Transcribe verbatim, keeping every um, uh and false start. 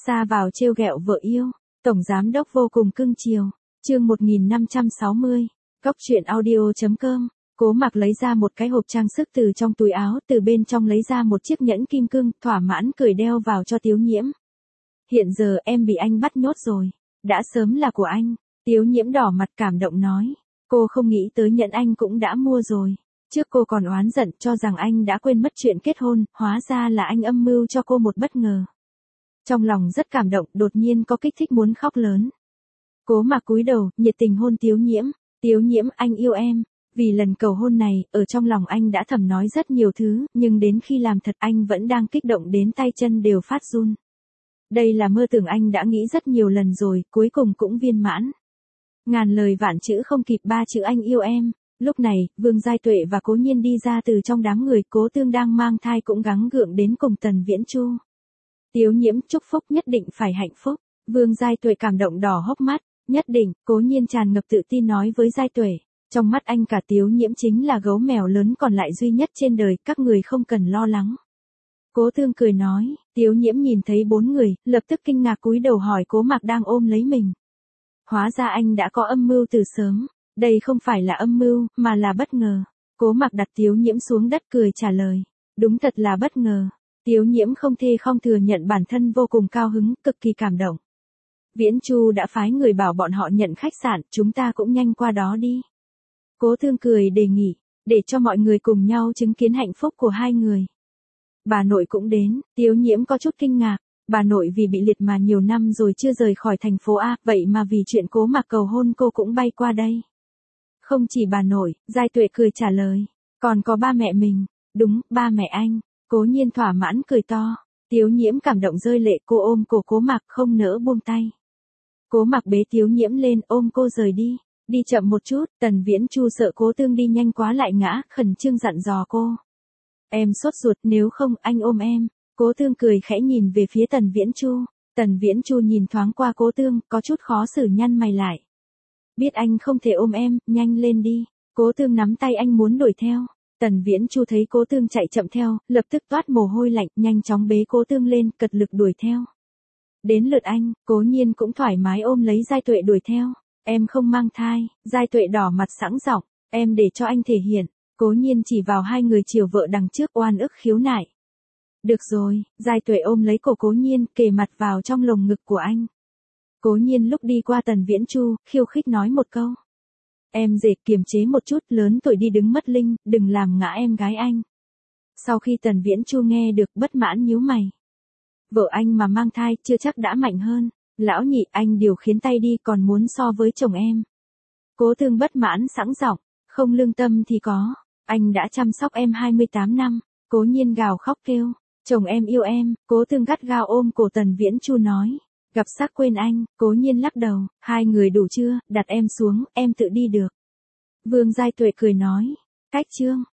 Xa vào trêu ghẹo vợ yêu, tổng giám đốc vô cùng cưng chiều. Chương một nghìn năm trăm sáu mươi. Cóc truyện audio chấm com. Cố Mặc lấy ra một cái hộp trang sức từ trong túi áo, từ bên trong lấy ra một chiếc nhẫn kim cương, thỏa mãn cười đeo vào cho Tiếu Nhiễm. Hiện giờ em bị anh bắt nhốt rồi, đã sớm là của anh. Tiếu Nhiễm đỏ mặt cảm động nói. Cô không nghĩ tới nhẫn anh cũng đã mua rồi. Trước cô còn oán giận cho rằng anh đã quên mất chuyện kết hôn, hóa ra là anh âm mưu cho cô một bất ngờ. Trong lòng rất cảm động, đột nhiên có kích thích muốn khóc lớn. Cố Mặc cúi đầu, nhiệt tình hôn Tiếu Nhiễm. Tiếu Nhiễm, anh yêu em. Vì lần cầu hôn này, ở trong lòng anh đã thầm nói rất nhiều thứ, nhưng đến khi làm thật anh vẫn đang kích động đến tay chân đều phát run. Đây là mơ tưởng anh đã nghĩ rất nhiều lần rồi, cuối cùng cũng viên mãn. Ngàn lời vạn chữ không kịp ba chữ anh yêu em. Lúc này, Vương Giai Tuệ và Cố Nhiên đi ra từ trong đám người, Cố Tương đang mang thai cũng gắng gượng đến cùng Tần Viễn Chu. Tiếu Nhiễm chúc phúc nhất định phải hạnh phúc. Vương Giai Tuệ cảm động đỏ hốc mắt. Nhất định, Cố Nhiên tràn ngập tự tin nói với Giai Tuệ. Trong mắt anh cả Tiếu Nhiễm chính là gấu mèo lớn còn lại duy nhất trên đời, các người không cần lo lắng. Cố Tương cười nói. Tiếu Nhiễm nhìn thấy bốn người, lập tức kinh ngạc cúi đầu hỏi Cố Mặc đang ôm lấy mình. Hóa ra anh đã có âm mưu từ sớm. Đây không phải là âm mưu, mà là bất ngờ. Cố Mặc đặt Tiếu Nhiễm xuống đất cười trả lời. Đúng thật là bất ngờ. Tiếu Nhiễm không thê không thừa nhận bản thân vô cùng cao hứng, cực kỳ cảm động. Viễn Chu đã phái người bảo bọn họ nhận khách sạn, chúng ta cũng nhanh qua đó đi. Cố Thương cười đề nghị, để cho mọi người cùng nhau chứng kiến hạnh phúc của hai người. Bà nội cũng đến, Tiếu Nhiễm có chút kinh ngạc. Bà nội vì bị liệt mà nhiều năm rồi chưa rời khỏi thành phố A, vậy mà vì chuyện Cố Mặc cầu hôn cô cũng bay qua đây. Không chỉ bà nội, Giai Tuệ cười trả lời. Còn có ba mẹ mình. Đúng, ba mẹ anh. Cố Nhiên thỏa mãn cười to. Tiếu Nhiễm cảm động rơi lệ, cô ôm cổ Cố Mặc không nỡ buông tay. Cố Mặc bế Tiếu Nhiễm lên ôm cô rời đi. Đi chậm một chút, Tần Viễn Chu sợ Cố Tương đi nhanh quá lại ngã, khẩn trương dặn dò cô. Em sốt ruột, nếu không anh ôm em. Cố Tương cười khẽ nhìn về phía Tần Viễn Chu. Tần Viễn Chu nhìn thoáng qua Cố Tương, có chút khó xử nhăn mày lại. Biết anh không thể ôm em, nhanh lên đi. Cố Tương nắm tay anh muốn đuổi theo. Tần Viễn Chu thấy Cố Tương chạy chậm theo, lập tức toát mồ hôi lạnh, nhanh chóng bế Cố Tương lên, cật lực đuổi theo. Đến lượt anh, Cố Nhiên cũng thoải mái ôm lấy Giai Tuệ đuổi theo. Em không mang thai. Giai Tuệ đỏ mặt sẵn giọng. Em để cho anh thể hiện. Cố Nhiên chỉ vào hai người chiều vợ đằng trước oan ức khiếu nại. Được rồi, Giai Tuệ ôm lấy cổ Cố Nhiên, kề mặt vào trong lồng ngực của anh. Cố Nhiên lúc đi qua Tần Viễn Chu, khiêu khích nói một câu. Em dệt kiềm chế một chút, lớn tuổi đi đứng mất linh, đừng làm ngã em gái anh. Sau khi Tần Viễn Chu nghe được, bất mãn nhíu mày. Vợ anh mà mang thai, chưa chắc đã mạnh hơn. Lão nhị, anh điều khiến tay đi, còn muốn so với chồng em. Cố Thương bất mãn sẵn giọng, không lương tâm thì có. Anh đã chăm sóc em hai mươi tám năm. Cố Nhiên gào khóc kêu. Chồng em yêu em. Cố Thương gắt gao ôm cổ Tần Viễn Chu nói. Gặp xác quên anh. Cố Nhiên lắc đầu. Hai người đủ chưa, đặt em xuống, em tự đi được. Vương Giai Tuệ cười nói. Cách chương.